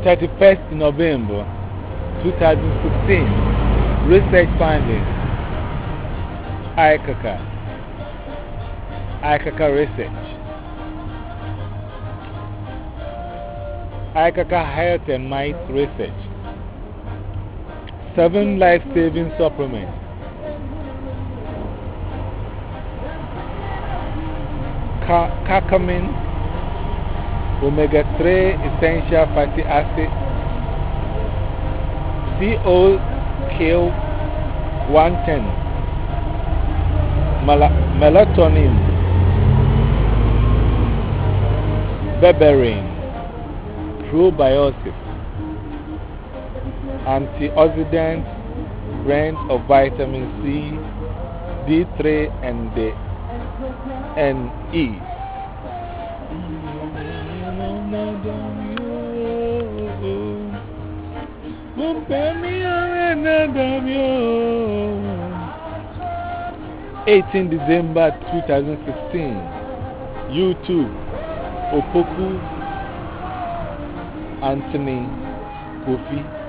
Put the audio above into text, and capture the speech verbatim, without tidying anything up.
thirty-first November twenty sixteen. Research findings. I C A C A. I C A C A research. I C A C A health and might research. Seven life-saving supplements. Curcumin, omega three essential fatty acid, C O Q one ten, melatonin, berberine, probiotics, antioxidant, blend of vitamin C, D three, and the and E. eighteenth December twenty sixteen. YouTube. Opoku Anthony Kofi.